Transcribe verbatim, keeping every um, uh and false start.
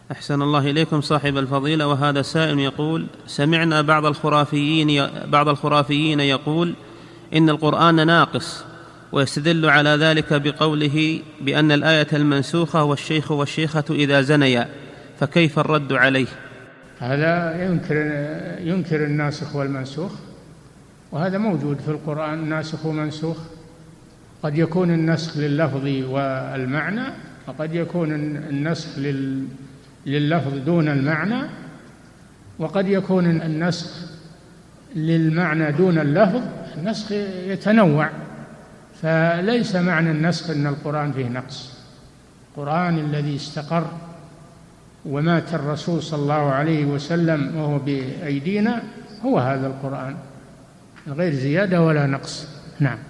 أحسن الله إليكم صاحب الفضيلة. وهذا سائل يقول: سمعنا بعض الخرافيين بعض الخرافيين يقول إن القرآن ناقص، ويستدل على ذلك بقوله بأن الآية المنسوخة والشيخ والشيخة إذا زنيا، فكيف الرد عليه؟ هذا ينكر ينكر الناسخ والمنسوخ، وهذا موجود في القرآن، ناسخ ومنسوخ. قد يكون النسخ لللفظ والمعنى، وقد يكون النسخ لللفظ دون المعنى، وقد يكون النسخ للمعنى دون اللفظ. النسخ يتنوع، فليس معنى النسخ أن القرآن فيه نقص. القرآن الذي استقر ومات الرسول صلى الله عليه وسلم وهو بأيدينا هو هذا القرآن، غير زيادة ولا نقص. نعم.